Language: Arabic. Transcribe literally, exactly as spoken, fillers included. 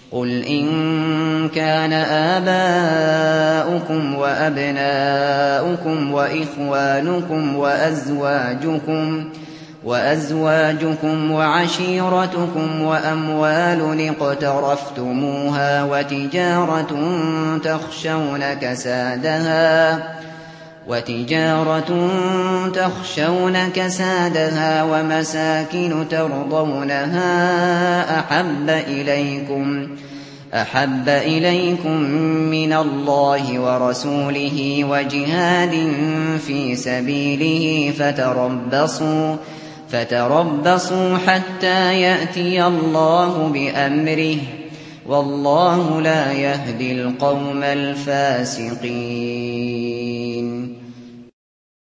قُلْ إِن كَانَ آبَاؤُكُمْ وَأَبْنَاؤُكُمْ وَإِخْوَانُكُمْ وَأَزْوَاجُكُمْ وَأَزْوَاجُكُمْ وَعَشِيرَتُكُمْ وَأَمْوَالٌ اقْتَرَفْتُمُوهَا وَتِجَارَةٌ تَخْشَوْنَ كَسَادَهَا وتجارة تخشون كسادها ومساكن ترضونها أحب إليكم أحب إليكم من الله ورسوله وجهاد في سبيله فتربصوا فتربصوا حتى يأتي الله بأمره والله لا يهدي القوم الفاسقين.